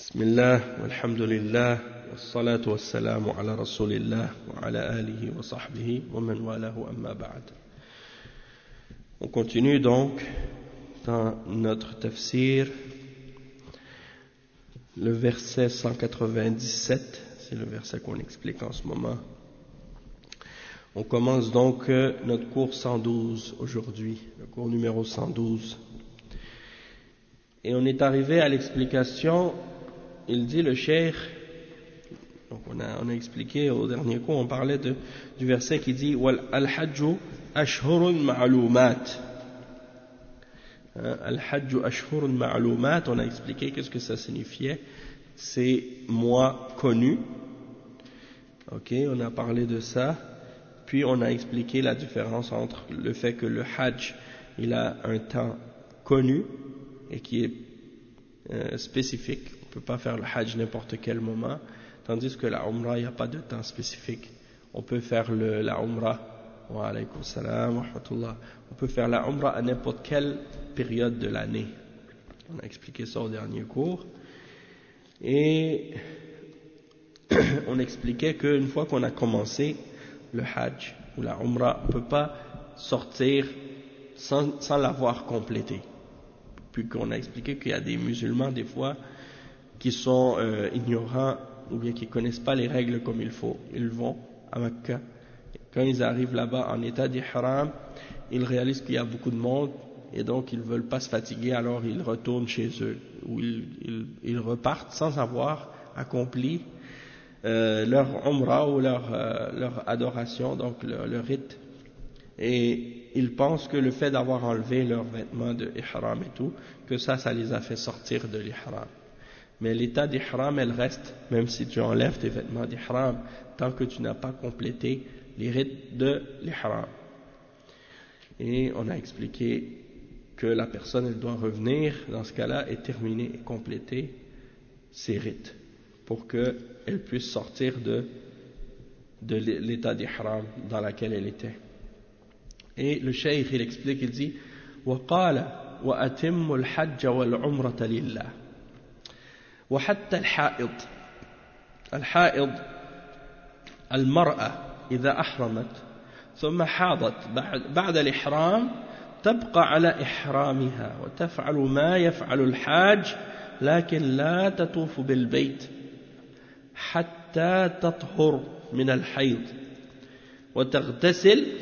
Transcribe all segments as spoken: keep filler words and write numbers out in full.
بسم الله والحمد لله والصلاة والسلام على رسول الله وعلى آله وصحبه ومن والاه أما بعد. On continue donc dans notre tafsir, le verset cent quatre-vingt-dix-sept, c'est le verset qu'on explique en ce moment. On commence donc notre cours cent douze aujourd'hui, le cours numéro cent douze. Et on est arrivé à l'explication, il dit le cheikh, donc on a, on a expliqué au dernier cours, on parlait de, du verset qui dit Wal al-hajju ashhurun ma'lumat. Al-hajju ashhurun ma'lumat, on a expliqué qu'est-ce que ça signifiait, c'est mois connus. Ok, on a parlé de ça, puis on a expliqué la différence entre le fait que le hajj, il a un temps connu et qui est euh, spécifique. On ne peut pas faire le hajj n'importe quel moment, tandis que la umrah, il n'y a pas de temps spécifique. On peut faire le, la umrah, wa alaykum salam wa rahmatullah, on peut faire la umrah à n'importe quelle période de l'année. On a expliqué ça au dernier cours. Et on expliquait qu'une fois qu'on a commencé le hajj ou la umrah, on ne peut pas sortir sans, sans l'avoir complété. Puis qu'on a expliqué qu'il y a des musulmans des fois qui sont euh, ignorants ou bien qui ne connaissent pas les règles comme il faut. Ils vont à Mecca. Quand ils arrivent là-bas en état d'ihram, ils réalisent qu'il y a beaucoup de monde et donc ils ne veulent pas se fatiguer, alors ils retournent chez eux ou ils, ils, ils repartent sans avoir accompli euh, leur umrah ou leur, euh, leur adoration, donc leur, leur rite. Et ils pensent que le fait d'avoir enlevé leurs vêtements de ihram et tout, que ça, ça les a fait sortir de l'ihram. Mais l'état d'ihram, elle reste, même si tu enlèves tes vêtements d'ihram, tant que tu n'as pas complété les rites de l'ihram. Et on a expliqué que la personne, elle doit revenir, dans ce cas-là, et terminer et compléter ses rites, pour qu'elle puisse sortir de, de l'état d'ihram dans lequel elle était. Et le cheikh, il explique, il dit وَقَالَ وَأَتِمُّ الْحَجَّ وَالْعُمْرَةَ لِلَّهِ وحتى الحائض الحائض المرأة إذا أحرمت ثم حاضت بعد, بعد الإحرام تبقى على إحرامها وتفعل ما يفعل الحاج لكن لا تطوف بالبيت حتى تطهر من الحيض وتغتسل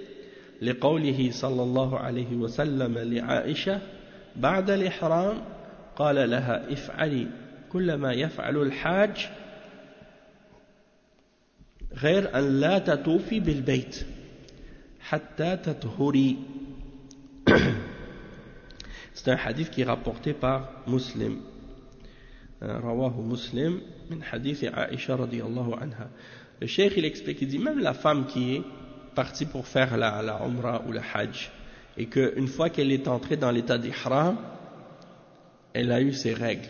لقوله صلى الله عليه وسلم لعائشة بعد الإحرام قال لها افعلي كل ما يفعل الحاج غير أن لا تطوفي بالبيت حتى تطهري. C'est un hadith qui est rapporté par Muslim, rawahu Muslim min hadith Aisha radiyallahu anha. Le cheikh il explique, il dit même la femme qui est partie pour faire la, la umrah ou le hajj et qu'une fois qu'elle est entrée dans l'état d'ihram, elle a eu ses règles.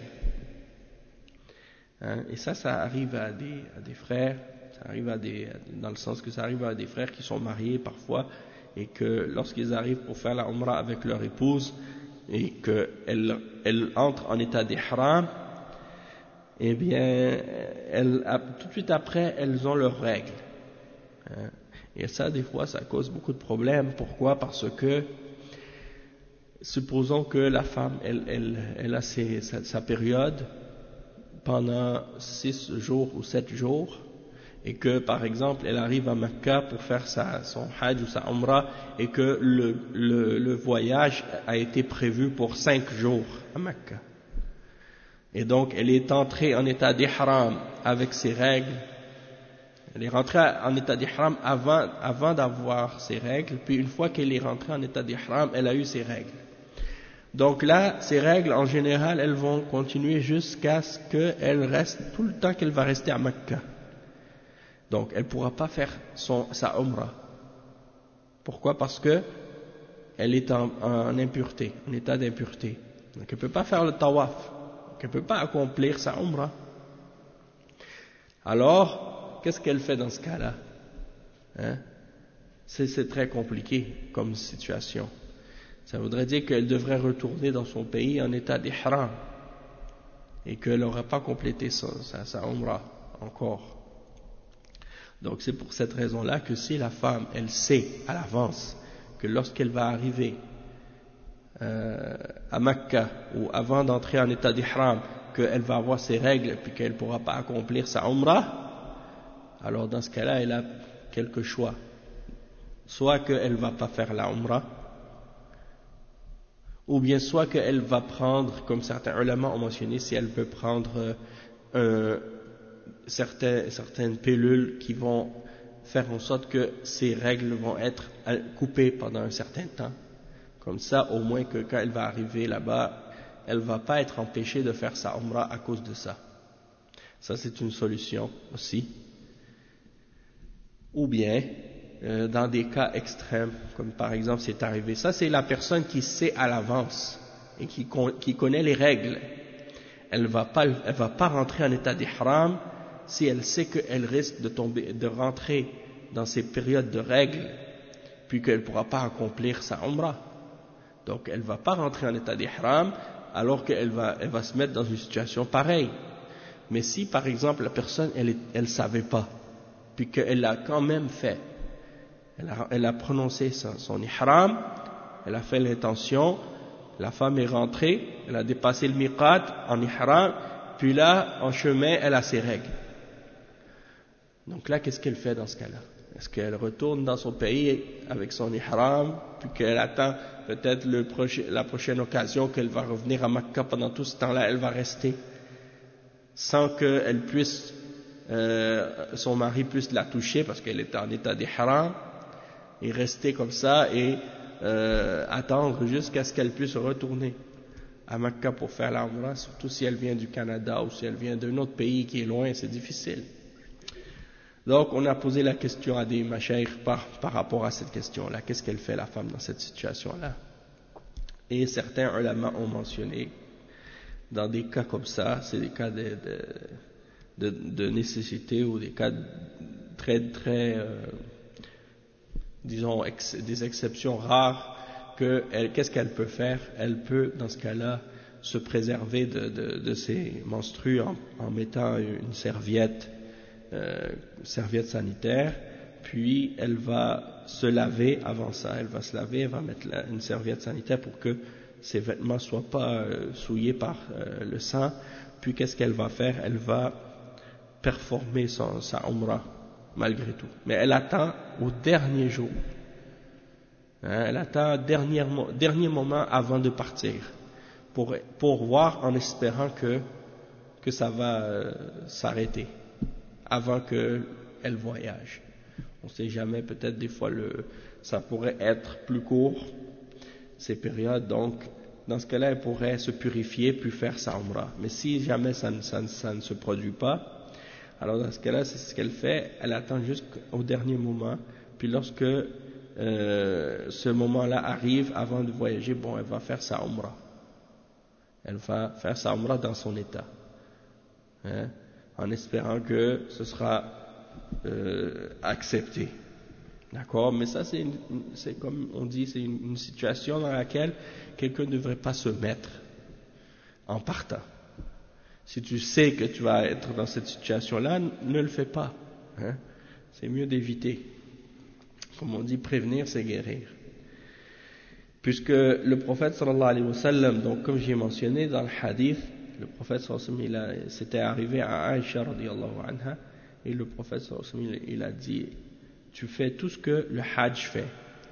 Hein? Et ça, ça arrive à des, à des frères, ça arrive à des, dans le sens que ça arrive à des frères qui sont mariés parfois, et que lorsqu'ils arrivent pour faire la umrah avec leur épouse, et qu'elle elle entre en état d'ihram, eh bien, elle, tout de suite après, elles ont leurs règles. Hein? Et ça, des fois, ça cause beaucoup de problèmes. Pourquoi? Parce que supposons que la femme, elle, elle, elle a ses, sa, sa période pendant six jours ou sept jours, et que, par exemple, elle arrive à Mecca pour faire sa, son hajj ou sa umrah, et que le, le, le voyage a été prévu pour cinq jours à Mecca. Et donc, elle est entrée en état d'ihram avec ses règles. Elle est rentrée en état d'ihram avant, avant d'avoir ses règles, puis une fois qu'elle est rentrée en état d'ihram, elle a eu ses règles. Donc là, ces règles, en général, elles vont continuer jusqu'à ce qu'elle reste tout le temps qu'elle va rester à Mecca. Donc, elle ne pourra pas faire son, sa umrah. Pourquoi? Parce que elle est en, en impureté, en état d'impureté. Donc, elle ne peut pas faire le tawaf. Donc, elle ne peut pas accomplir sa umrah. Alors, qu'est-ce qu'elle fait dans ce cas-là? Hein? C'est, c'est très compliqué comme situation. Ça voudrait dire qu'elle devrait retourner dans son pays en état d'ihram. et qu'elle n'aura pas complété sa, sa, sa umrah encore. Donc c'est pour cette raison-là que si la femme, elle sait à l'avance que lorsqu'elle va arriver euh, à Mecca ou avant d'entrer en état d'ihram, qu'elle va avoir ses règles puis qu'elle ne pourra pas accomplir sa umrah, alors dans ce cas-là, elle a quelques choix. Soit qu'elle ne va pas faire la umrah, ou bien soit qu'elle va prendre, comme certains ulama ont mentionné, si elle peut prendre euh, certains, certaines pilules qui vont faire en sorte que ses règles vont être coupées pendant un certain temps. Comme ça, au moins que quand elle va arriver là-bas, elle ne va pas être empêchée de faire sa umrah à cause de ça. Ça, c'est une solution aussi. Ou bien, euh, dans des cas extrêmes, comme par exemple c'est arrivé, ça c'est la personne qui sait à l'avance et qui, qui connaît les règles. Elle ne va pas, elle va pas rentrer en état d'ihram si elle sait qu'elle risque de tomber, de rentrer dans ces périodes de règles, puis qu'elle ne pourra pas accomplir sa umrah. Donc elle ne va pas rentrer en état d'ihram alors qu'elle va, elle va se mettre dans une situation pareille. Mais si par exemple la personne elle ne savait pas, puis qu'elle l'a quand même fait, elle a, elle a prononcé son, son ihram, elle a fait l'intention, la femme est rentrée, elle a dépassé le miqat en ihram, puis là en chemin elle a ses règles. Donc là qu'est-ce qu'elle fait dans ce cas-là? Est-ce qu'elle retourne dans son pays avec son ihram, puis qu'elle attend peut-être le proche, la prochaine occasion qu'elle va revenir à Mecca, pendant tout ce temps-là elle va rester sans qu'elle puisse, euh, son mari puisse la toucher parce qu'elle est en état d'ihram, et rester comme ça et euh, attendre jusqu'à ce qu'elle puisse retourner à Mecca pour faire la umrah, surtout si elle vient du Canada ou si elle vient d'un autre pays qui est loin, c'est difficile. Donc on a posé la question à des mashaykh par, par rapport à cette question-là, qu'est-ce qu'elle fait la femme dans cette situation-là? Et certains ulama ont mentionné, dans des cas comme ça, c'est des cas de, de, de, de nécessité ou des cas très très euh, disons ex, des exceptions rares, que elle, qu'est-ce qu'elle peut faire? Elle peut dans ce cas-là se préserver de, de, de ses menstrues en, en mettant une serviette Euh, serviette sanitaire, puis elle va se laver avant ça, elle va se laver, elle va mettre la, une serviette sanitaire pour que ses vêtements ne soient pas euh, souillés par euh, le sang, puis qu'est-ce qu'elle va faire? Elle va performer son, sa umrah, malgré tout. Mais elle attend au dernier jour, hein, elle attend au dernier, dernier moment avant de partir, pour, pour voir en espérant que, que ça va euh, s'arrêter avant qu'elle voyage. On ne sait jamais, peut-être des fois le, ça pourrait être plus court, ces périodes, donc dans ce cas-là, elle pourrait se purifier puis faire sa umrah. Mais si jamais ça ne, ça, ça ne se produit pas, alors dans ce cas-là, c'est ce qu'elle fait, elle attend jusqu'au dernier moment, puis lorsque euh, ce moment-là arrive, avant de voyager, bon, elle va faire sa umrah. Elle va faire sa umrah dans son état. Hein? En espérant que ce sera euh, accepté. D'accord? Mais ça, c'est, c'est comme on dit, c'est une, une situation dans laquelle quelqu'un ne devrait pas se mettre en partant. Si tu sais que tu vas être dans cette situation-là, ne le fais pas. Hein? C'est mieux d'éviter. Comme on dit, prévenir, c'est guérir. Puisque le prophète sallallahu alayhi wa sallam, donc comme j'ai mentionné dans le hadith, le prophète sallallahu alayhi wa sallam, c'était arrivé à Aïcha radiyallahu anha, et le prophète sallallahu alayhi wa sallam, il a dit, tu fais tout ce que le hajj fait,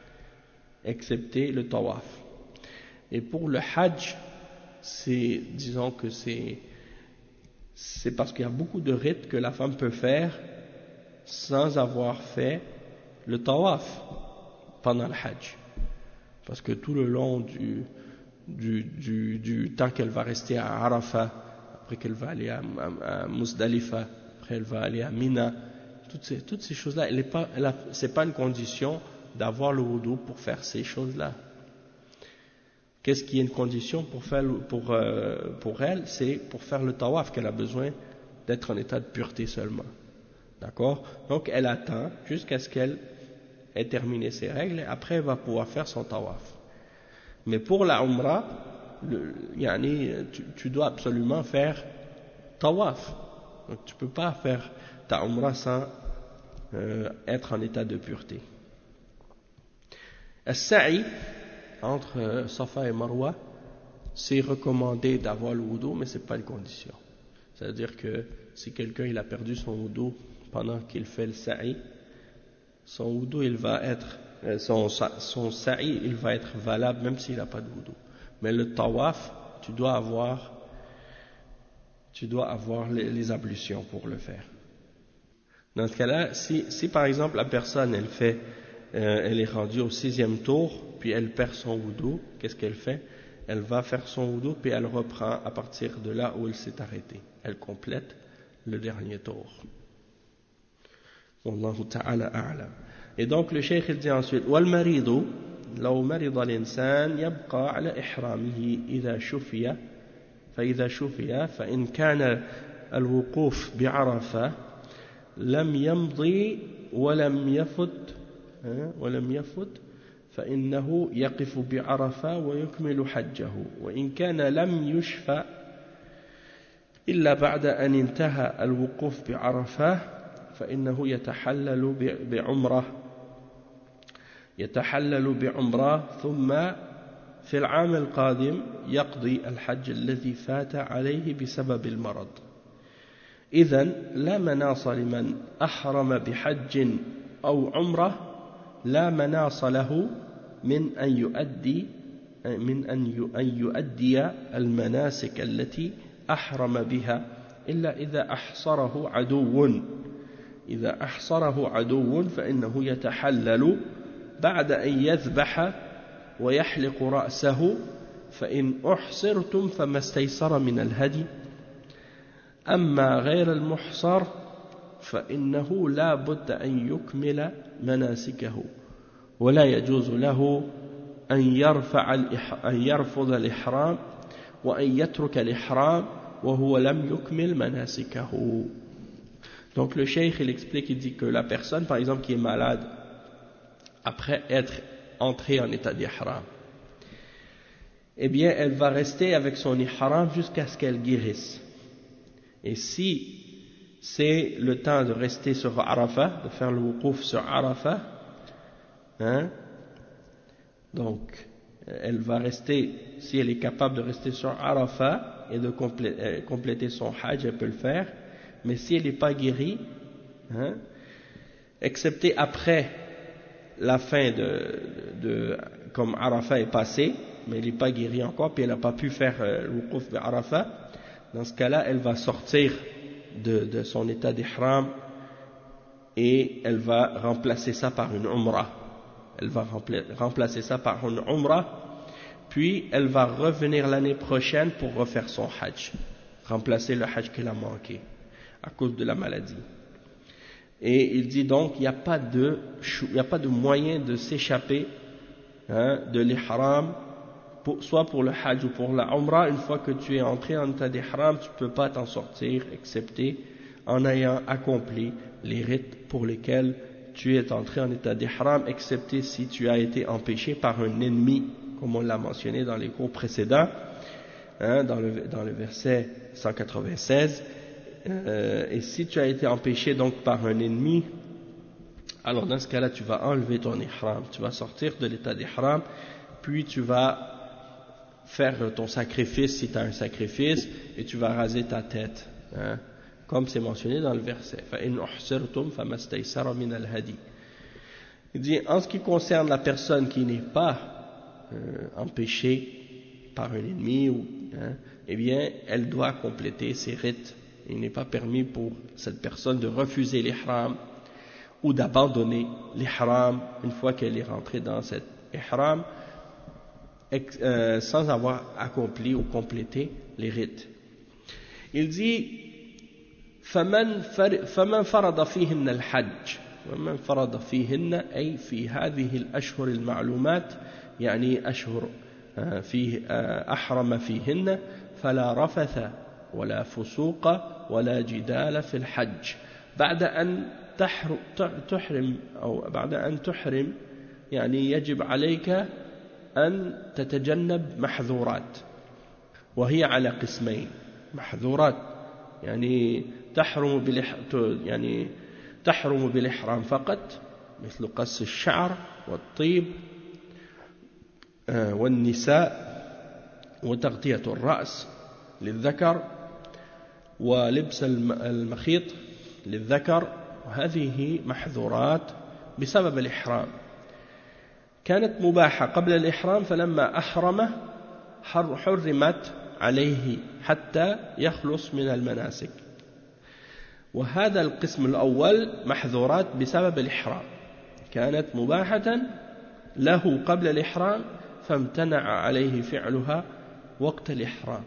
excepté le tawaf. Et pour le hajj, c'est, disons que c'est, c'est parce qu'il y a beaucoup de rites que la femme peut faire sans avoir fait le tawaf pendant le hajj. Parce que tout le long du Du, du, du temps qu'elle va rester à Arafat, après qu'elle va aller à, à, à Muzdalifa, après elle va aller à Mina, toutes ces, toutes ces choses-là, elle est pas, elle a, c'est pas une condition d'avoir le wudu pour faire ces choses-là. Qu'est-ce qui est une condition pour faire, pour, euh, pour elle? C'est pour faire le tawaf qu'elle a besoin d'être en état de pureté seulement. D'accord? Donc elle attend jusqu'à ce qu'elle ait terminé ses règles, et après elle va pouvoir faire son tawaf. Mais pour la umrah, le, yani, tu, tu dois absolument faire tawaf. Donc tu ne peux pas faire ta umrah sans euh, être en état de pureté. As-sa'i, entre euh, Safa et Marwa, c'est recommandé d'avoir le wudu, mais ce n'est pas une condition. C'est-à-dire que si quelqu'un il a perdu son wudu pendant qu'il fait le sa'i, son wudu il va être, son, son sa'i il va être valable même s'il n'a pas de wudu. Mais le tawaf, tu dois avoir, tu dois avoir les, les ablutions pour le faire. Dans ce cas-là, si, si par exemple la personne elle fait, euh, elle est rendue au sixième tour, puis elle perd son wudu, qu'est-ce qu'elle fait? Elle va faire son wudu, puis elle reprend à partir de là où elle s'est arrêtée. Elle complète le dernier tour. Wallahu ta'ala a'lam. Et donc le cheikh il dit ensuite wal maridu law marida l'insan yabqa ala ihramihi idha shufiya fa idha shufiya fa in kana al wuquf bi Arafah lam yamdi wa lam yafut wa lam yafut فإنه يقف بعرفة ويكمل حجه وإن كان لم يشفى إلا بعد أن انتهى الوقوف بعرفة فإنه يتحلل بعمرة يتحلل بعمرة ثم في العام القادم يقضي الحج الذي فات عليه بسبب المرض. إذن لا مناص لمن أحرم بحج أو عمرة لا مناص له من أن يؤدي من أن يؤدي المناسك التي أحرم بها إلا إذا أحصره عدو إذا أحصره عدو فإنه يتحلل بعد أن يذبح ويحلق رأسه فإن أحصرتم فما استيسر من الهدي أما غير المحصر فإنه لا بد أن يكمل مناسكه ولا يجوز له أن يرفع أن يرفض الإحرام وأن يترك الإحرام وهو لم يكمل مناسكه. Donc le cheikh il explique, il dit que la personne par exemple qui est malade après être entrée en état d'ihram, eh bien elle va rester avec son ihram jusqu'à ce qu'elle guérisse. Et si c'est le temps de rester sur Arafah, de faire le wuquf sur Arafah, hein, donc elle va rester, si elle est capable de rester sur Arafah et de compléter, compléter son hajj, elle peut le faire, mais si elle n'est pas guérie, hein, excepté après la fin de, de, de comme Arafah est passé, mais elle n'est pas guérie encore, puis elle n'a pas pu faire euh, le wuquf de Arafah, dans ce cas-là, elle va sortir de, de son état d'ihram et elle va remplacer ça par une umrah. Elle va remplacer ça par une umrah, puis elle va revenir l'année prochaine pour refaire son hajj, remplacer le hajj qu'elle a manqué à cause de la maladie. Et il dit donc il n'y a pas de, il n'y a pas de moyen de s'échapper, hein, de l'ihram, pour, soit pour le hajj ou pour la umrah. Une fois que tu es entré en état d'ihram, tu ne peux pas t'en sortir, excepté en ayant accompli les rites pour lesquels tu es entré en état d'ihram, excepté si tu as été empêché par un ennemi, comme on l'a mentionné dans les cours précédents, hein, dans, le, dans le verset cent quatre-vingt-seize. Euh, et si tu as été empêché donc par un ennemi, alors dans ce cas-là, tu vas enlever ton ihram, tu vas sortir de l'état d'ihram, puis tu vas faire ton sacrifice si tu as un sacrifice, et tu vas raser ta tête, hein, comme c'est mentionné dans le verset. Il dit, en ce qui concerne la personne qui n'est pas euh, empêchée par un ennemi, ou, hein, eh bien, elle doit compléter ses rites. Il n'est pas permis pour cette personne de refuser l'ihram ou d'abandonner l'ihram une fois qu'elle est rentrée dans cet ihram, euh, sans avoir accompli ou complété les rites. Il dit فمن فمن فرض فيهن الحج ومن فرض فيهن أي في هذه الأشهر المعلومات يعني أشهر فيه أحرم فيهن فلا رفث ولا فسوق ولا جدال في الحج بعد أن تحرم أو بعد أن تحرم يعني يجب عليك أن تتجنب محظورات وهي على قسمين محظورات يعني تحرم بالإح... يعني تحرم بالإحرام فقط، مثل قص الشعر والطيب والنساء وتغطية الرأس للذكر ولبس المخيط للذكر، وهذه محظورات بسبب الإحرام. كانت مباحة قبل الإحرام، فلما أحرم حرمت عليه حتى يخلص من المناسك. وهذا القسم الأول محظورات بسبب الإحرام، كانت مباحة له قبل الإحرام فامتنع عليه فعلها وقت الإحرام،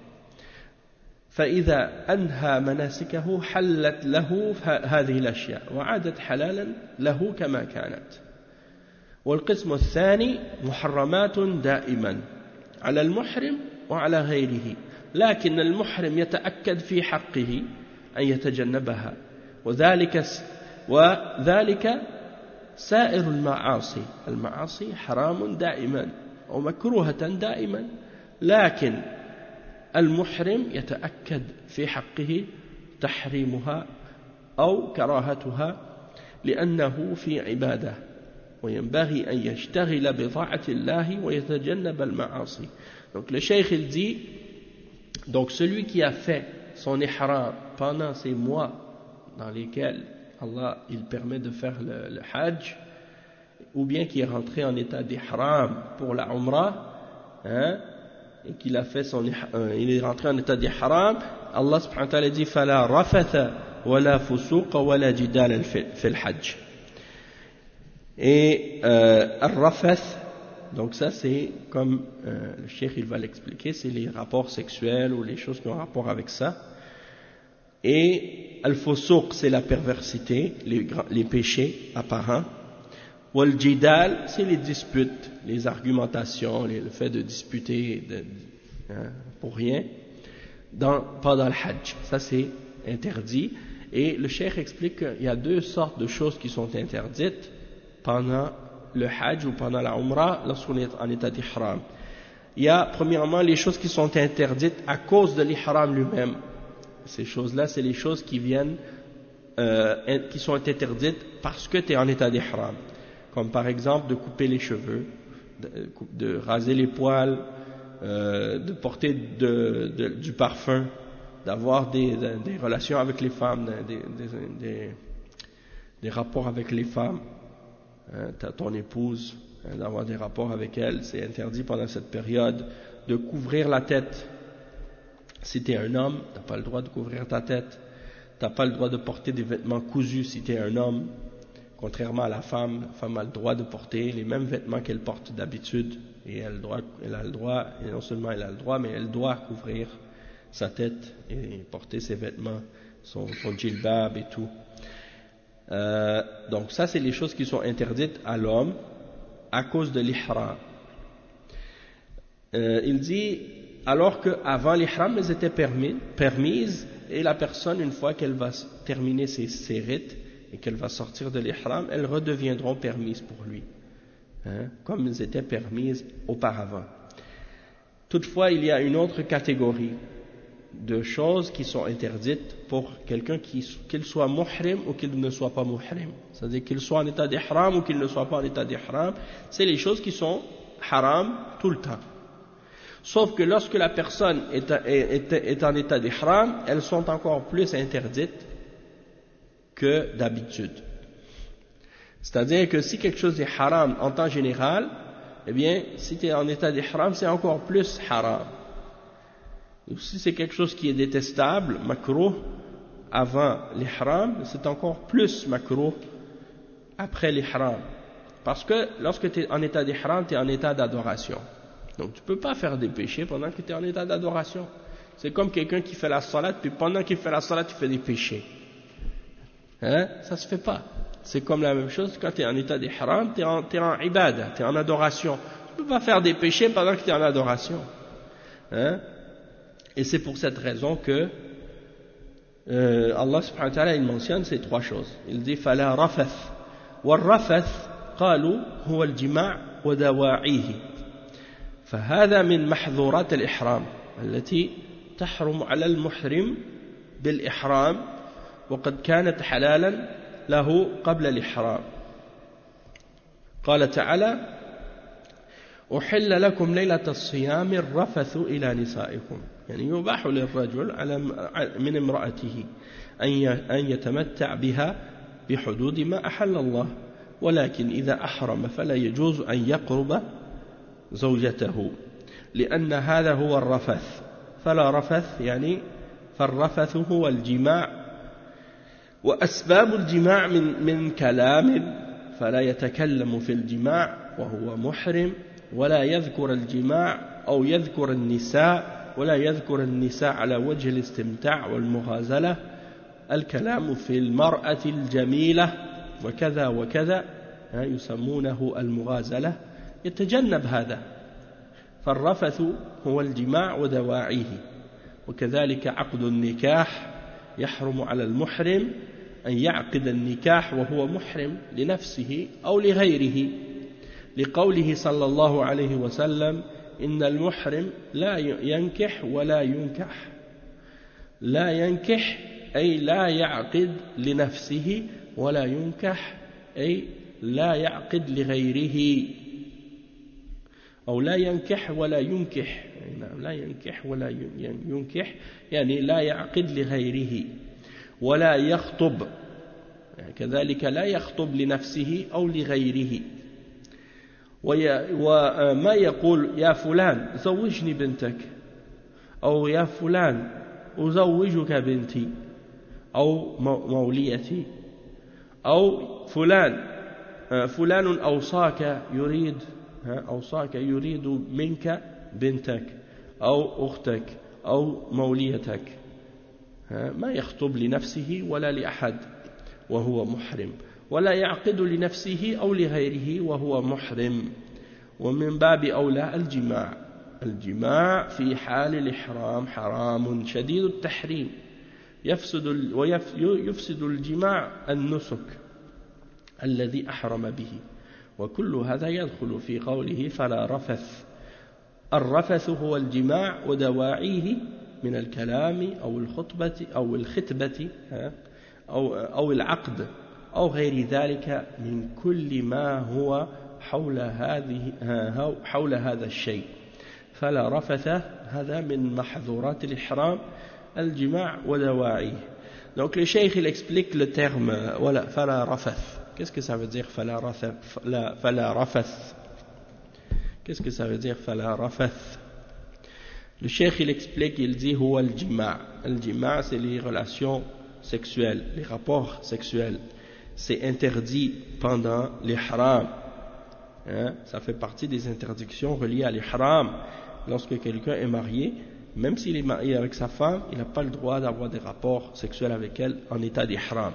فإذا أنهى مناسكه حلت له هذه الأشياء وعادت حلالا له كما كانت. والقسم الثاني محرمات دائما على المحرم وعلى غيره، لكن المحرم يتأكد في حقه أن يتجنبها، وذلك وذلك سائر المعاصي. المعاصي حرام دائما ومكروهة دائما، لكن المحرم يتأكد في حقه تحريمها أو كراهتها لأنه في عبادة، وينبغي أن يشتغل بطاعة الله ويتجنب المعاصي. Donc le cheikh il dit, donc celui qui a fait son ihram pendant ces mois dans lesquels Allah il permet de faire le, le hajj, ou bien qui est rentré en état d'ihram pour la umrah, hein, et qu'il a fait son euh, il est rentré en état d'ihram, Allah subhanahu wa ta'ala dit fala rafatha wala fusuqa wala jidala fil hajj. Et euh, al-rafath, donc ça c'est comme euh, le cheikh il va l'expliquer, c'est les rapports sexuels ou les choses qui ont rapport avec ça. Et al-fusuq, c'est la perversité, les, les péchés apparents. Wal-jidal, c'est les disputes, les argumentations, les, le fait de disputer de, hein, pour rien, dans, pendant le hajj. Ça c'est interdit. Et le cheikh explique qu'il y a deux sortes de choses qui sont interdites pendant le hajj ou pendant la umrah lorsqu'on est en état d'ihram. Il y a premièrement les choses qui sont interdites à cause de l'ihram lui-même. Ces choses-là, c'est les choses qui viennent, euh, qui sont interdites parce que tu es en état d'ihram. Comme par exemple de couper les cheveux, de, de raser les poils, euh, de porter de, de, du parfum, d'avoir des, de, des relations avec les femmes, des, des, des, des rapports avec les femmes. Hein, ton épouse, hein, d'avoir des rapports avec elle, c'est interdit pendant cette période. De couvrir la tête. Si tu es un homme, tu n'as pas le droit de couvrir ta tête. Tu n'as pas le droit de porter des vêtements cousus si tu es un homme. Contrairement à la femme, la femme a le droit de porter les mêmes vêtements qu'elle porte d'habitude. Et elle, droit, elle a le droit, et non seulement elle a le droit, mais elle doit couvrir sa tête et porter ses vêtements, son, son djilbab et tout. Euh, donc ça c'est les choses qui sont interdites à l'homme à cause de l'ihram. Euh, il dit alors qu'avant l'ihram elles étaient permis, permises, et la personne une fois qu'elle va terminer ses, ses rites et qu'elle va sortir de l'ihram, elles redeviendront permises pour lui, hein, comme elles étaient permises auparavant. Toutefois il y a une autre catégorie de choses qui sont interdites pour quelqu'un qui, qu'il soit muhrim ou qu'il ne soit pas muhrim. C'est-à-dire qu'il soit en état d'ihram ou qu'il ne soit pas en état d'ihram. C'est les choses qui sont haram tout le temps. Sauf que lorsque la personne est, est, est, est en état d'ihram, elles sont encore plus interdites que d'habitude. C'est-à-dire que si quelque chose est haram en temps général, eh bien, si tu es en état d'ihram, c'est encore plus haram. Et si c'est quelque chose qui est détestable, makruh, avant l'ihram, c'est encore plus makruh après l'ihram. Parce que lorsque tu es en état d'ihram, tu es en état d'adoration. Donc tu ne peux pas faire des péchés pendant que tu es en état d'adoration. C'est comme quelqu'un qui fait la salat, puis pendant qu'il fait la salat, tu fais des péchés. Hein? Ça ne se fait pas. C'est comme la même chose quand tu es en état d'ihram, tu es en, en ibadah, tu es en adoration. Tu ne peux pas faire des péchés pendant que tu es en adoration. Hein? Et c'est pour cette raison que euh, Allah subhanahu wa ta'ala il mentionne ces trois choses. Il dit fala rafath. Wal rafath qalu huwa al jima' wa dawa'ihi. فهذا من محظورات الإحرام التي تحرم على المحرم بالإحرام وقد كانت حلالا له قبل الإحرام. قال تعالى: أحل لكم ليلة الصيام الرفث إلى نسائكم، يعني يباح للرجل على من امرأته أن يتمتع بها بحدود ما أحل الله، ولكن إذا أحرم فلا يجوز أن يقرب زوجته، لأن هذا هو الرفث. فلا رفث يعني فالرفث هو الجماع، وأسباب الجماع من, من كلام، فلا يتكلم في الجماع وهو محرم، ولا يذكر الجماع أو يذكر النساء، ولا يذكر النساء على وجه الاستمتاع والمغازلة. الكلام في المرأة الجميلة وكذا وكذا يسمونه المغازلة، يتجنب هذا. فالرفث هو الجماع ودواعيه. وكذلك عقد النكاح، يحرم على المحرم أن يعقد النكاح وهو محرم لنفسه أو لغيره، لقوله صلى الله عليه وسلم: إن المحرم لا ينكح ولا ينكح. لا ينكح أي لا يعقد لنفسه، ولا ينكح أي لا يعقد لغيره، أو لا ينكح ولا ينكح، لا ينكح ولا ينكح يعني لا يعقد لغيره. ولا يخطب، كذلك لا يخطب لنفسه أو لغيره. وما يقول: يا فلان زوجني بنتك، أو يا فلان أزوجك بنتي أو موليتي، أو فلان فلان أوصاك يريد أوصاك يريد منك بنتك أو أختك أو موليتك. ما يخطب لنفسه ولا لأحد وهو محرم، ولا يعقد لنفسه أو لغيره وهو محرم. ومن باب أولى الجماع. الجماع في حال الإحرام حرام شديد التحريم، يفسد ويفسد الجماع النسك الذي أحرم به. وكل هذا يدخل في قوله: فلا رفث. الرفث هو الجماع ودواعيه من الكلام أو الخطبة أو الخطبة أو أو العقد أو غير ذلك من كل ما هو حول هذه حول هذا الشيء. فلا رفث هذا من محظورات الإحرام، الجماع ودواعيه. Donc le cheikh il explique le terme voilà fala rafath. Qu'est-ce que ça veut dire fala rafath? Fala rafath. Qu'est-ce que ça veut dire fala rafath? Le cheikh il explique, il dit huwa al-jima'. Al-jima' c'est les relations sexuelles, les rapports sexuels. C'est interdit pendant l'ihram. Hein? Ça fait partie des interdictions reliées à l'ihram. Lorsque quelqu'un est marié, même s'il est marié avec sa femme, il n'a pas le droit d'avoir des rapports sexuels avec elle en état d'ihram.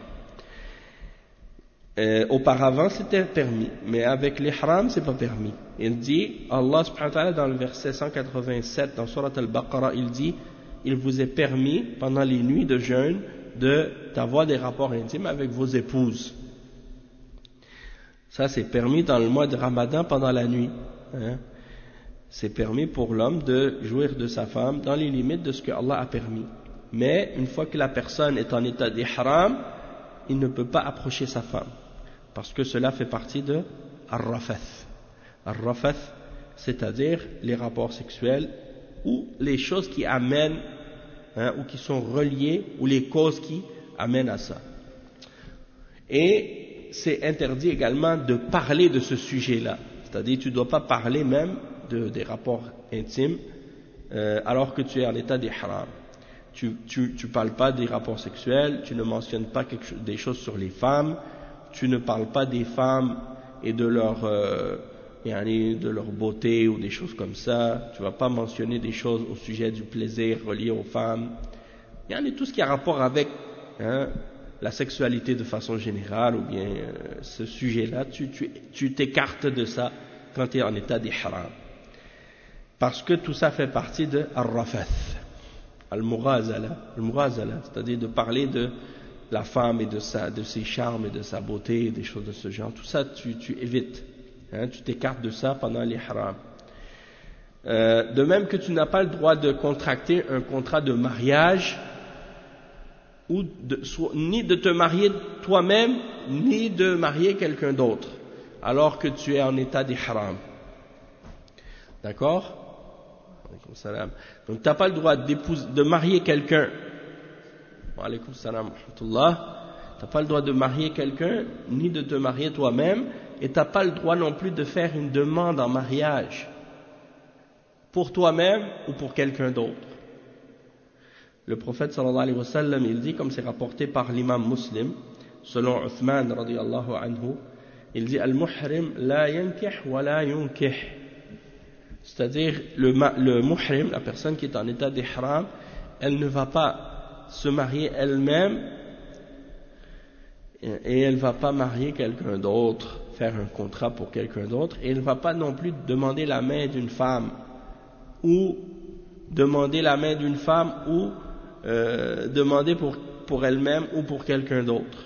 Euh, auparavant, c'était permis, mais avec l'ihram, c'est pas permis. Il dit, Allah subhanahu wa ta'ala, dans le verset cent quatre-vingt-sept, dans Surat al-Baqarah, il dit, il vous est permis, pendant les nuits de jeûne, de, d'avoir des rapports intimes avec vos épouses. Ça, c'est permis dans le mois de Ramadan pendant la nuit. Hein? C'est permis pour l'homme de jouir de sa femme dans les limites de ce que Allah a permis. Mais une fois que la personne est en état d'ihram, il ne peut pas approcher sa femme, parce que cela fait partie de ar-rafath. Ar-rafath, c'est-à-dire les rapports sexuels ou les choses qui amènent, hein, ou qui sont reliées, ou les causes qui amènent à ça. Et c'est interdit également de parler de ce sujet-là. C'est-à-dire tu ne dois pas parler même de, des rapports intimes euh, alors que tu es en état d'ihram. Tu ne parles pas des rapports sexuels, tu ne mentionnes pas quelque chose, des choses sur les femmes, tu ne parles pas des femmes et de leur, euh, de leur beauté ou des choses comme ça. Tu ne vas pas mentionner des choses au sujet du plaisir relié aux femmes. Yani, tout ce qui a rapport avec, hein, la sexualité de façon générale, ou bien euh, ce sujet-là, tu, tu, tu t'écartes de ça quand tu es en état d'ihram. Parce que tout ça fait partie de ar-rafath, al-mughazala, al-mughazala, c'est-à-dire de parler de la femme et de, sa, de ses charmes et de sa beauté, des choses de ce genre. Tout ça, tu, tu évites, hein, tu t'écartes de ça pendant l'ihram. Euh, de même que tu n'as pas le droit de contracter un contrat de mariage ou de, soit, ni de te marier toi-même, ni de marier quelqu'un d'autre, alors que tu es en état d'ihram. D'accord? Donc tu n'as pas le droit de marier quelqu'un. Wa alaykum salam wa rahmatullah. Tu n'as pas le droit de marier quelqu'un, ni de te marier toi-même, et tu n'as pas le droit non plus de faire une demande en mariage pour toi-même ou pour quelqu'un d'autre. Le prophète sallallahu alayhi wa sallam, il dit, comme c'est rapporté par l'imam Muslim, selon Uthman radiyallahu anhu, il dit al-muhrim la yankih wa la yunkih. C'est-à-dire le, le muhrim, la personne qui est en état d'ihram, elle ne va pas se marier elle-même et elle ne va pas marier quelqu'un d'autre, faire un contrat pour quelqu'un d'autre, et elle ne va pas non plus demander la main d'une femme ou demander la main d'une femme ou euh, demander pour, pour elle-même ou pour quelqu'un d'autre,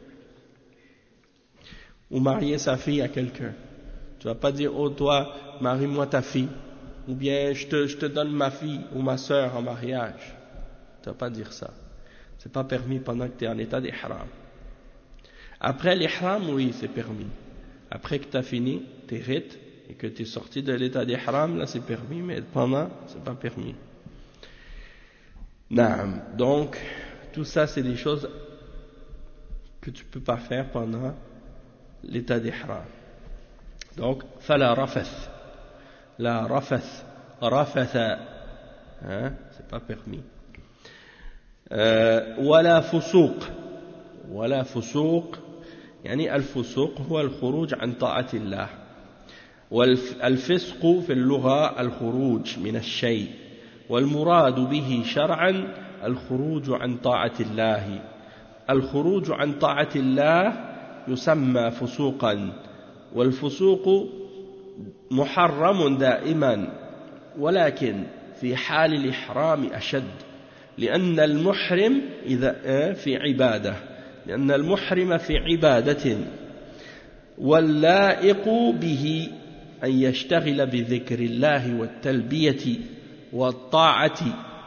ou marier sa fille à quelqu'un. Tu ne vas pas dire, oh toi, marie-moi ta fille, ou bien je te, je te donne ma fille ou ma sœur en mariage. Tu ne vas pas dire ça. Ce n'est pas permis pendant que tu es en état d'ihram. Après l'ihram, oui, c'est permis. Après que tu as fini tes rites et que tu es sorti de l'état d'ihram, là c'est permis, mais pendant, c'est pas permis. Naam. Donc, tout ça c'est des choses que tu ne peux pas faire pendant l'état d'ihram. Donc, fala rafath, la rafath, rafatha, hein, c'est pas permis. Euh, wala fusuq, wala fusuq, يعني الفسوق هو الخروج عن طاعة الله، والفسق في اللغة الخروج من الشيء، والمراد به شرعا الخروج عن طاعة الله. الخروج عن طاعة الله يسمى فسوقا، والفسوق محرم دائما، ولكن في حال الإحرام أشد، لأن المحرم إذا في عبادة لأن المحرم في عبادة، واللائق به أن يشتغل بذكر الله والتلبية والطاعة،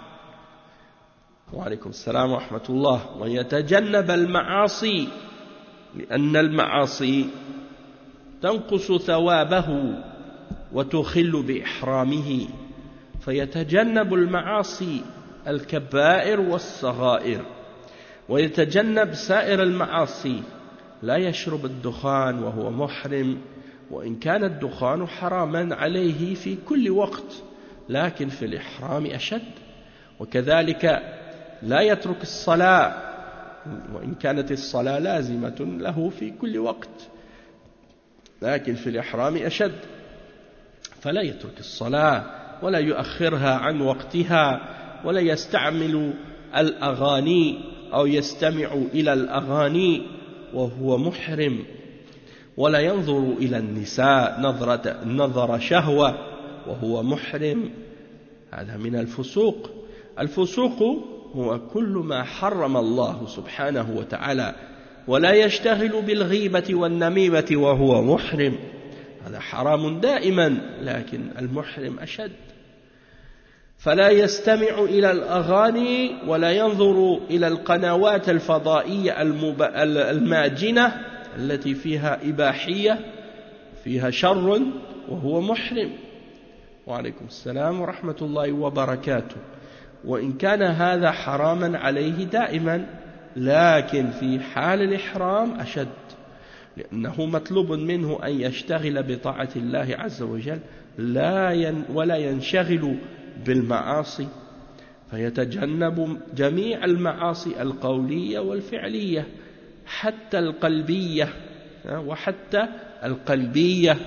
وعليكم السلام ورحمة الله، ويتجنب المعاصي، لأن المعاصي تنقص ثوابه وتخل بإحرامه، فيتجنب المعاصي الكبائر والصغائر، ويتجنب سائر المعاصي. لا يشرب الدخان وهو محرم، وإن كان الدخان حراما عليه في كل وقت، لكن في الإحرام أشد. وكذلك لا يترك الصلاة، وإن كانت الصلاة لازمة له في كل وقت، لكن في الإحرام أشد، فلا يترك الصلاة ولا يؤخرها عن وقتها، ولا يستعمل الأغاني أو يستمع إلى الأغاني وهو محرم، ولا ينظر إلى النساء نظرة نظر شهوة وهو محرم. هذا من الفسوق. الفسوق هو كل ما حرم الله سبحانه وتعالى، ولا يشتغل بالغيبة والنميمة وهو محرم، هذا حرام دائما، لكن المحرم أشد. فلا يستمع إلى الأغاني ولا ينظر إلى القنوات الفضائية الماجنة التي فيها إباحية فيها شر وهو محرم. وعليكم السلام ورحمة الله وبركاته. وإن كان هذا حراما عليه دائما، لكن في حال الإحرام أشد، لأنه مطلوب منه أن يشتغل بطاعة الله عز وجل لا ين ولا ينشغل بالمعاصي، فيتجنب جميع المعاصي القولية والفعلية، حتى القلبية وحتى القلبية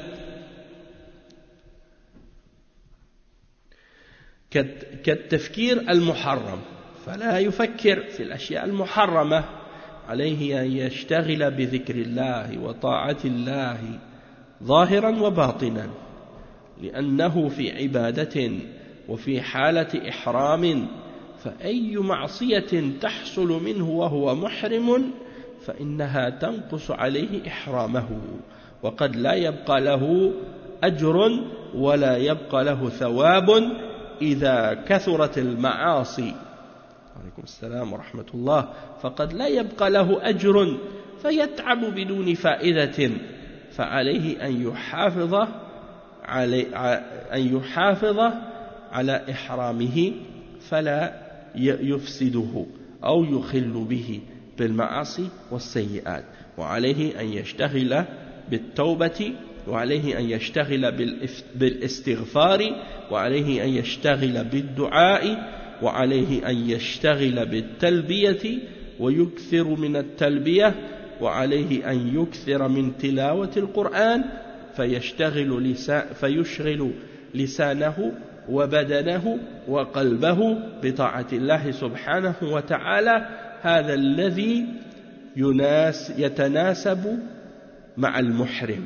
كالتفكير المحرم، فلا يفكر في الأشياء المحرمة، عليه أن يشتغل بذكر الله وطاعة الله ظاهرا وباطنا، لأنه في عبادة وفي حالة إحرام، فأي معصية تحصل منه وهو محرم فإنها تنقص عليه إحرامه، وقد لا يبقى له أجر ولا يبقى له ثواب إذا كثرت المعاصي عليكم السلام ورحمة الله فقد لا يبقى له أجر فيتعب بدون فائدة فعليه أن يحافظ علي أن يحافظ على إحرامه فلا يفسده أو يخل به بالمعاصي والسيئات وعليه أن يشتغل بالتوبة وعليه أن يشتغل بالاستغفار وعليه أن يشتغل بالدعاء وعليه أن يشتغل بالتلبية ويكثر من التلبية وعليه أن يكثر من تلاوة القرآن فيشتغل لسان فيشغل لسانه وبدنه وقلبه بطاعة الله سبحانه وتعالى هذا الذي يناس يتناسب مع المحرم.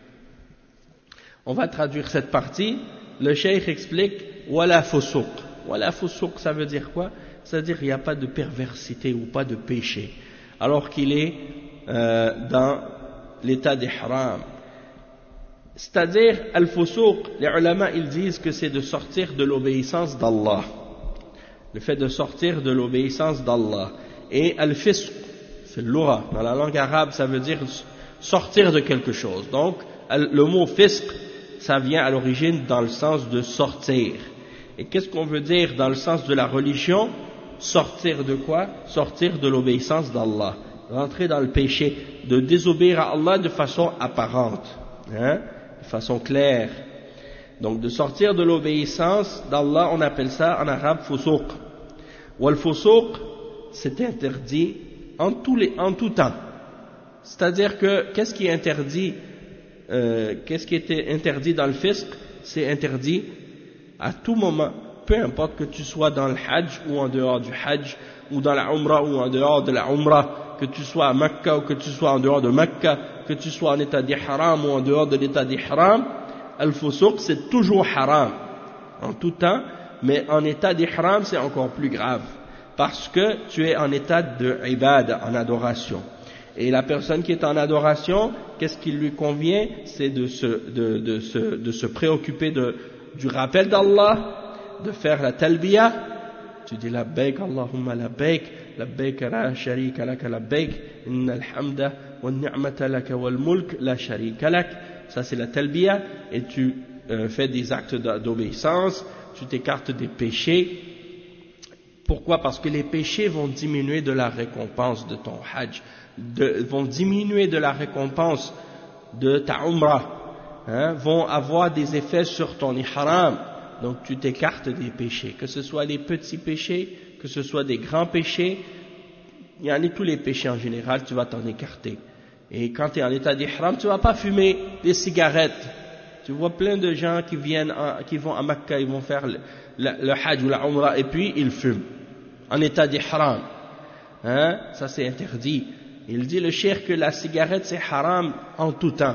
On va traduire cette partie. Le cheikh explique wala fusuq. Wala fusuq, ça veut dire quoi? C'est-à-dire qu'il n'y a pas de perversité ou pas de péché, alors qu'il est euh, dans l'état d'ihram. C'est-à-dire, al-fusuq, les ulama ils disent que c'est de sortir de l'obéissance d'Allah. Le fait de sortir de l'obéissance d'Allah. Et al-fisq, c'est l'oura. Dans la langue arabe, ça veut dire sortir de quelque chose. Donc, le mot fisq, ça vient à l'origine dans le sens de sortir. Et qu'est-ce qu'on veut dire dans le sens de la religion? Sortir de quoi? Sortir de l'obéissance d'Allah. Rentrer dans le péché, de désobéir à Allah de façon apparente, hein, de façon claire. Donc de sortir de l'obéissance d'Allah, on appelle ça en arabe fusuq. Wal fusuq, c'est interdit en, tous les, en tout temps. C'est-à-dire que qu'est-ce qui est interdit, euh, qu'est-ce qui était interdit dans le fisq? C'est interdit à tout moment, peu importe que tu sois dans le hajj ou en dehors du hajj, ou dans la umrah ou en dehors de la umrah, que tu sois à Mecca ou que tu sois en dehors de Mecca, que tu sois en état d'ihram ou en dehors de l'état d'ihram, al-fusuq c'est toujours haram, en tout temps, mais en état d'ihram c'est encore plus grave, parce que tu es en état de ibad, en adoration. Et la personne qui est en adoration, qu'est-ce qui lui convient? C'est de se, de, de se, de se préoccuper de du rappel d'Allah, de faire la talbiya, tu dis labbaik Allahumma labbaik, labbaik la sharika lak labbaik, innal hamda wa ni'mata lak wal mulk la sharika lak, ça c'est la talbiya, et tu euh, fais des actes d'obéissance, tu t'écartes des péchés. Pourquoi? Parce que les péchés vont diminuer de la récompense de ton hajj, de, vont diminuer de la récompense de ta umrah. Hein, vont avoir des effets sur ton ihram, donc tu t'écartes des péchés, que ce soit les petits péchés, que ce soit des grands péchés, il y en a tous les péchés en général, tu vas t'en écarter. Et quand tu es en état d'ihram, tu vas pas fumer des cigarettes. Tu vois plein de gens qui viennent, en, qui vont à Mecca, ils vont faire le, le, le hajj ou la umrah et puis ils fument en état d'ihram. Hein, ça c'est interdit. Il dit le cheikh que la cigarette c'est haram en tout temps.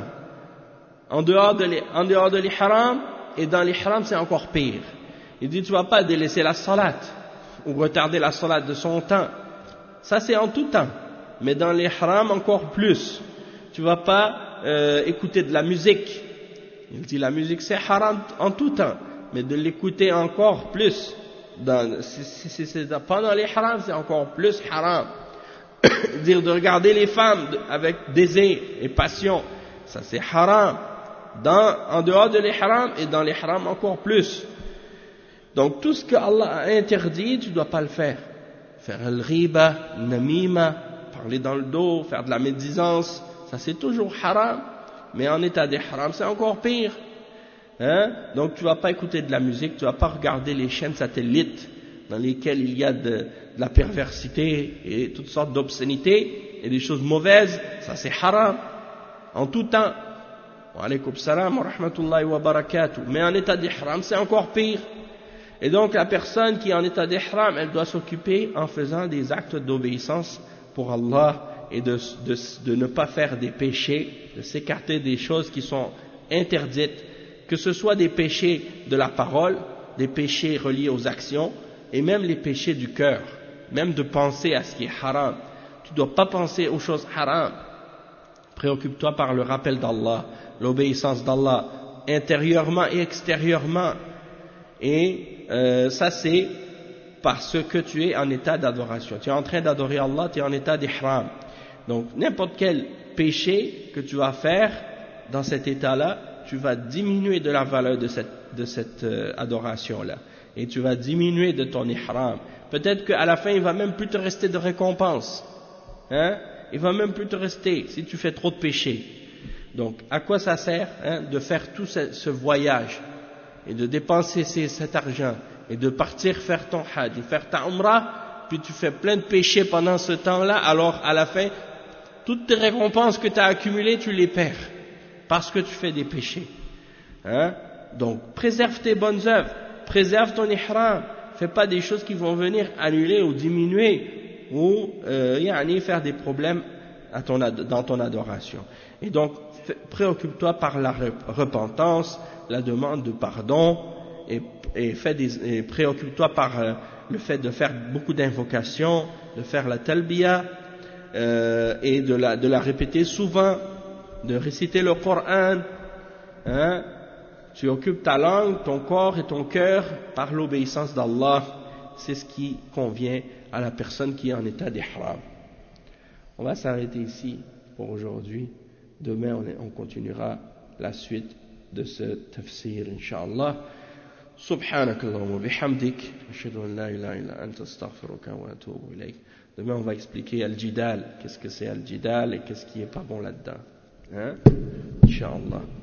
En dehors de, en dehors de l'ihram, et dans l'ihram c'est encore pire. Il dit tu ne vas pas délaisser la salat, ou retarder la salat de son temps. Ça c'est en tout temps. Mais dans l'ihram encore plus. Tu ne vas pas euh, écouter de la musique. Il dit la musique c'est haram en tout temps, mais de l'écouter encore plus. Dans, si, si, si c'est pendant l'ihram c'est encore plus haram. Dire de regarder les femmes avec désir et passion, ça c'est haram. Dans, en dehors de l'ihram et dans l'ihram encore plus. Donc tout ce que Allah a interdit, tu ne dois pas le faire. Faire le riba, le namima, parler dans le dos, faire de la médisance, ça c'est toujours haram. Mais en état d'ihram, c'est encore pire. Hein? Donc tu ne vas pas écouter de la musique, tu ne vas pas regarder les chaînes satellites dans lesquelles il y a de, de la perversité et toutes sortes d'obscénités et des choses mauvaises, ça c'est haram. En tout temps. Wa alaykum salam wa rahmatullahi wa barakatuh. Mais en état d'ihram, c'est encore pire. Et donc la personne qui est en état d'ihram, elle doit s'occuper en faisant des actes d'obéissance pour Allah et de, de, de ne pas faire des péchés, de s'écarter des choses qui sont interdites, que ce soit des péchés de la parole, des péchés reliés aux actions, et même les péchés du cœur, même de penser à ce qui est haram. Tu ne dois pas penser aux choses haram. Préoccupe-toi par le rappel d'Allah, l'obéissance d'Allah, intérieurement et extérieurement. Et euh, ça c'est parce que tu es en état d'adoration. Tu es en train d'adorer Allah, tu es en état d'ihram. Donc n'importe quel péché que tu vas faire dans cet état-là, tu vas diminuer de la valeur de cette, de cette euh, adoration-là. Et tu vas diminuer de ton ihram. Peut-être qu'à la fin, il va même plus te rester de récompense. Hein? Il va même plus te rester si tu fais trop de péchés. Donc, à quoi ça sert hein, de faire tout ce, ce voyage et de dépenser ces, cet argent et de partir faire ton hajj, de faire ta umrah, puis tu fais plein de péchés pendant ce temps-là, alors à la fin, toutes tes récompenses que tu as accumulées, tu les perds parce que tu fais des péchés. Hein? Donc, préserve tes bonnes œuvres, préserve ton ihram, fais pas des choses qui vont venir annuler ou diminuer ou euh, yani faire des problèmes à ton, dans ton adoration. Et donc, préoccupe-toi par la repentance, la demande de pardon, et, et, fais des, et préoccupe-toi par euh, le fait de faire beaucoup d'invocations, de faire la talbiya, euh, et de la, de la répéter souvent, de réciter le Coran. Hein? Tu occupes ta langue, ton corps et ton cœur par l'obéissance d'Allah. C'est ce qui convient à la personne qui est en état d'ihram. On va s'arrêter ici pour aujourd'hui. Demain, on, est, on continuera la suite de ce tafsir, Inch'Allah. Subhanak Allahumma bihamdik. Ashhadu an la ilaha illa anta astaghfiruka wa atubu ilayk. Demain, on va expliquer Al-Jidal. Qu'est-ce que c'est Al-Jidal et qu'est-ce qui est pas bon là-dedans. Hein? Inch'Allah.